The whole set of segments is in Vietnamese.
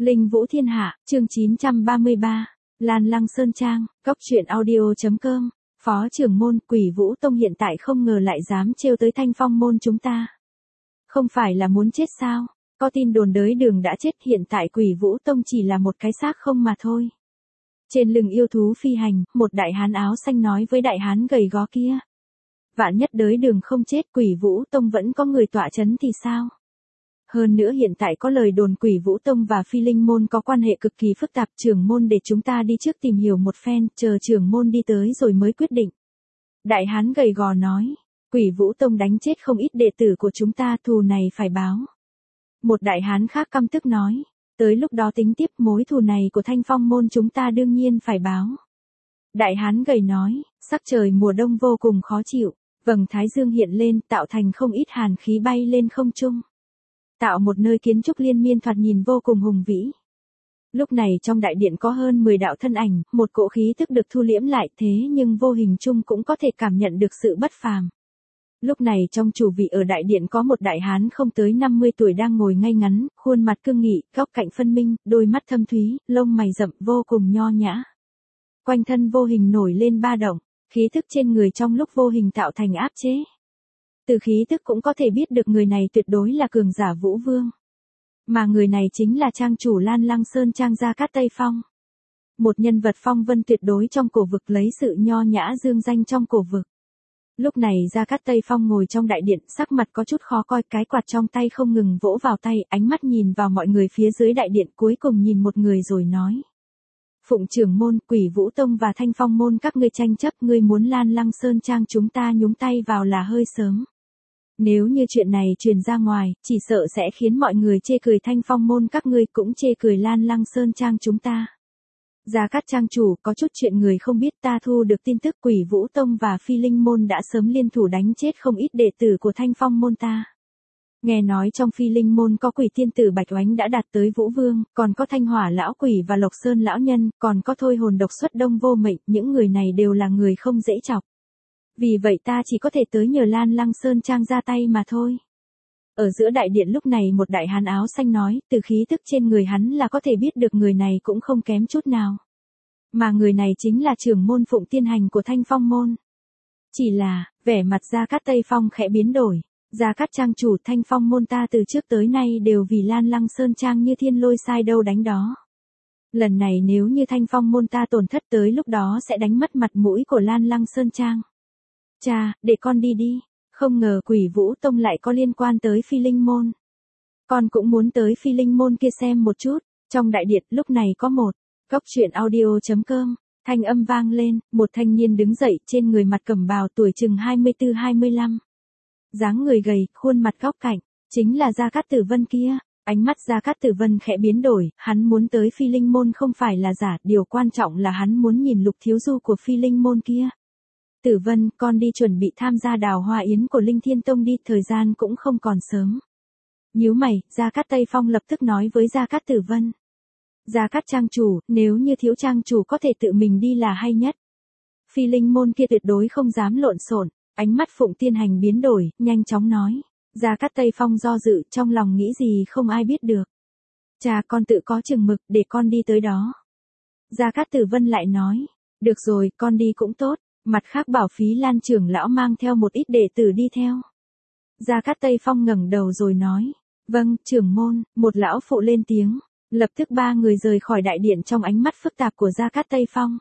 Linh Vũ Thiên Hạ, chương 933, Lan Lăng Sơn Trang, Cốc truyện audio.com, Phó trưởng môn Quỷ Vũ Tông hiện tại không ngờ lại dám trêu tới Thanh Phong môn chúng ta. Không phải là muốn chết sao? Có tin đồn đới đường đã chết, hiện tại Quỷ Vũ Tông chỉ là một cái xác không mà thôi. Trên lưng yêu thú phi hành, một đại hán áo xanh nói với đại hán gầy gò kia. Vạn nhất đới đường không chết, Quỷ Vũ Tông vẫn có người tọa chấn thì sao? Hơn nữa hiện tại có lời đồn Quỷ Vũ Tông và Phi Linh môn có quan hệ cực kỳ phức tạp, trưởng môn để chúng ta đi trước tìm hiểu một phen, chờ trưởng môn đi tới rồi mới quyết định. Đại hán gầy gò nói, Quỷ Vũ Tông đánh chết không ít đệ tử của chúng ta, thù này phải báo. Một đại hán khác căm tức nói, tới lúc đó tính tiếp, mối thù này của Thanh Phong môn chúng ta đương nhiên phải báo. Đại hán gầy nói, sắc trời mùa đông vô cùng khó chịu, vầng thái dương hiện lên tạo thành không ít hàn khí bay lên không trung. Tạo một nơi kiến trúc liên miên thoạt nhìn vô cùng hùng vĩ. Lúc này trong đại điện có hơn 10 đạo thân ảnh, một cỗ khí tức được thu liễm lại, thế nhưng vô hình chung cũng có thể cảm nhận được sự bất phàm. Lúc này trong chủ vị ở đại điện có một đại hán không tới 50 tuổi đang ngồi ngay ngắn, khuôn mặt cương nghị, góc cạnh phân minh, đôi mắt thâm thúy, lông mày rậm vô cùng nho nhã. Quanh thân vô hình nổi lên ba động, khí tức trên người trong lúc vô hình tạo thành áp chế. Từ khí tức cũng có thể biết được người này tuyệt đối là cường giả Vũ Vương. Mà người này chính là trang chủ Lan Lăng Sơn Trang Gia Cát Tây Phong. Một nhân vật phong vân tuyệt đối trong cổ vực, lấy sự nho nhã dương danh trong cổ vực. Lúc này Gia Cát Tây Phong ngồi trong đại điện, sắc mặt có chút khó coi, cái quạt trong tay không ngừng vỗ vào tay, ánh mắt nhìn vào mọi người phía dưới đại điện, cuối cùng nhìn một người rồi nói. Phụng trưởng môn, Quỷ Vũ Tông và Thanh Phong môn các ngươi tranh chấp, ngươi muốn Lan Lăng Sơn Trang chúng ta nhúng tay vào là hơi sớm. Nếu như chuyện này truyền ra ngoài, chỉ sợ sẽ khiến mọi người chê cười Thanh Phong môn các ngươi, cũng chê cười Lan Lăng Sơn Trang chúng ta. Gia Cát trang chủ, có chút chuyện người không biết, ta thu được tin tức Quỷ Vũ Tông và Phi Linh môn đã sớm liên thủ đánh chết không ít đệ tử của Thanh Phong môn ta. Nghe nói trong Phi Linh môn có Quỷ tiên tử Bạch Oánh đã đạt tới Vũ Vương, còn có Thanh Hỏa lão quỷ và Lộc Sơn lão nhân, còn có Thôi hồn độc xuất Đông vô mệnh, những người này đều là người không dễ chọc. Vì vậy ta chỉ có thể tới nhờ Lan Lăng Sơn Trang ra tay mà thôi. Ở giữa đại điện lúc này một đại hán áo xanh nói, từ khí tức trên người hắn là có thể biết được người này cũng không kém chút nào. Mà người này chính là trưởng môn Phụng Tiên Hành của Thanh Phong môn. Chỉ là, vẻ mặt Gia Cát Tây Phong khẽ biến đổi. Gia Cát trang chủ, Thanh Phong môn ta từ trước tới nay đều vì Lan Lăng Sơn Trang như thiên lôi sai đâu đánh đó. Lần này nếu như Thanh Phong môn ta tổn thất, tới lúc đó sẽ đánh mất mặt mũi của Lan Lăng Sơn Trang. Cha, để con đi đi. Không ngờ Quỷ Vũ Tông lại có liên quan tới Phi Linh môn. Con cũng muốn tới Phi Linh môn kia xem một chút. Trong đại điện lúc này có một Cốc truyện audio.com, thanh âm vang lên, một thanh niên đứng dậy, trên người mặt cẩm bào, tuổi chừng 24-25. Dáng người gầy, khuôn mặt góc cạnh, chính là Gia Cát Tử Vân kia. Ánh mắt Gia Cát Tử Vân khẽ biến đổi, hắn muốn tới Phi Linh môn không phải là giả, điều quan trọng là hắn muốn nhìn Lục thiếu du của Phi Linh môn kia. Tử Vân, con đi chuẩn bị tham gia đào hoa yến của Linh Thiên Tông đi, thời gian cũng không còn sớm. Nhíu mày, Gia Cát Tây Phong lập tức nói với Gia Cát Tử Vân. Gia Cát trang chủ, nếu như thiếu trang chủ có thể tự mình đi là hay nhất. Phi Linh môn kia tuyệt đối không dám lộn xộn. Ánh mắt Phụng Tiên Hành biến đổi, nhanh chóng nói. Gia Cát Tây Phong do dự, trong lòng nghĩ gì không ai biết được. Cha, con tự có chừng mực, để con đi tới đó. Gia Cát Tử Vân lại nói. Được rồi, con đi cũng tốt. Mặt khác bảo Phí Lan trưởng lão mang theo một ít đệ tử đi theo. Gia Cát Tây Phong ngẩng đầu rồi nói. Vâng, trưởng môn, một lão phụ lên tiếng. Lập tức ba người rời khỏi đại điện trong ánh mắt phức tạp của Gia Cát Tây Phong.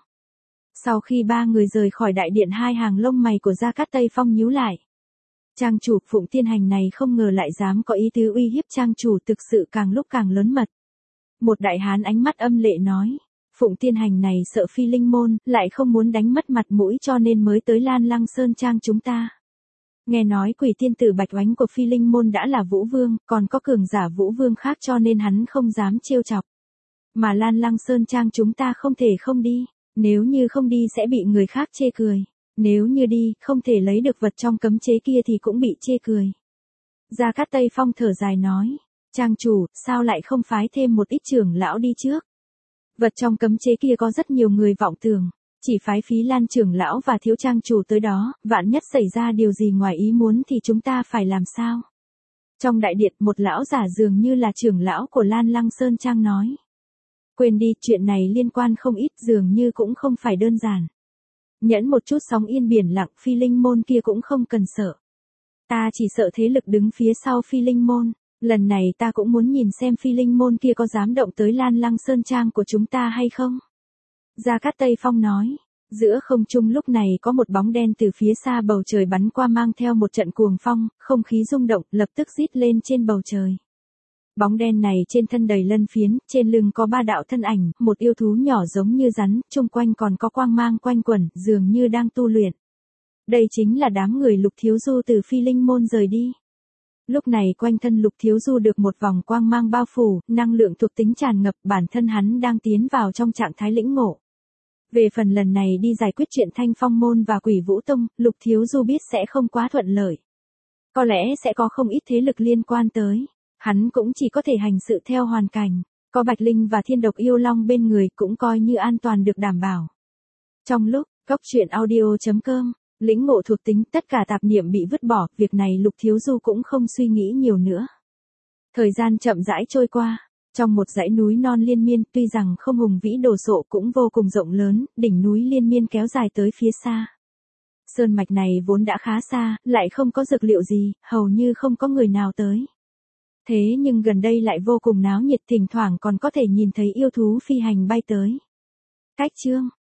Sau khi ba người rời khỏi đại điện, hai hàng lông mày của Gia Cát Tây Phong nhíu lại. Trang chủ Phụng Tiên Hành này không ngờ lại dám có ý tứ uy hiếp trang chủ, thực sự càng lúc càng lớn mật. Một đại hán ánh mắt âm lệ nói. Phụng Tiên Hành này sợ Phi Linh môn, lại không muốn đánh mất mặt mũi cho nên mới tới Lan Lăng Sơn Trang chúng ta. Nghe nói Quỷ tiên tử Bạch Oánh của Phi Linh môn đã là Vũ Vương, còn có cường giả Vũ Vương khác cho nên hắn không dám trêu chọc. Mà Lan Lăng Sơn Trang chúng ta không thể không đi, nếu như không đi sẽ bị người khác chê cười. Nếu như đi, không thể lấy được vật trong cấm chế kia thì cũng bị chê cười. Gia Cát Tây Phong thở dài nói. Trang chủ, sao lại không phái thêm một ít trưởng lão đi trước? Vật trong cấm chế kia có rất nhiều người vọng tưởng, chỉ phái Phí Lan trưởng lão và thiếu trang chủ tới đó, vạn nhất xảy ra điều gì ngoài ý muốn thì chúng ta phải làm sao? Trong đại điện, một lão giả dường như là trưởng lão của Lan Lăng Sơn Trang nói. Quên đi, chuyện này liên quan không ít, dường như cũng không phải đơn giản. Nhẫn một chút sóng yên biển lặng, Phi Linh môn kia cũng không cần sợ. Ta chỉ sợ thế lực đứng phía sau Phi Linh môn. Lần này ta cũng muốn nhìn xem Phi Linh môn kia có dám động tới Lan Lăng Sơn Trang của chúng ta hay không. Gia Cát Tây Phong nói. Giữa không trung lúc này có một bóng đen từ phía xa bầu trời bắn qua mang theo một trận cuồng phong, không khí rung động, lập tức rít lên trên bầu trời. Bóng đen này trên thân đầy lân phiến, trên lưng có 3 đạo thân ảnh, một yêu thú nhỏ giống như rắn, chung quanh còn có quang mang quanh quẩn, dường như đang tu luyện. Đây chính là đám người Lục Thiếu Du từ Phi Linh môn rời đi. Lúc này quanh thân Lục Thiếu Du được một vòng quang mang bao phủ, năng lượng thuộc tính tràn ngập, bản thân hắn đang tiến vào trong trạng thái lĩnh ngộ. Về phần lần này đi giải quyết chuyện Thanh Phong môn và Quỷ Vũ tông, Lục Thiếu Du biết sẽ không quá thuận lợi. Có lẽ sẽ có không ít thế lực liên quan tới. Hắn cũng chỉ có thể hành sự theo hoàn cảnh. Có Bạch Linh và Thiên Độc Yêu Long bên người cũng coi như an toàn được đảm bảo. Trong lúc, coctruyện.audio.com, lĩnh ngộ thuộc tính, tất cả tạp niệm bị vứt bỏ, việc này Lục Thiếu Du cũng không suy nghĩ nhiều nữa. Thời gian chậm rãi trôi qua. Trong một dãy núi non liên miên, tuy rằng không hùng vĩ đồ sộ cũng vô cùng rộng lớn, đỉnh núi liên miên kéo dài tới phía xa. Sơn mạch này vốn đã khá xa, lại không có dược liệu gì, hầu như không có người nào tới. Thế nhưng gần đây lại vô cùng náo nhiệt, thỉnh thoảng còn có thể nhìn thấy yêu thú phi hành bay tới. Cách chương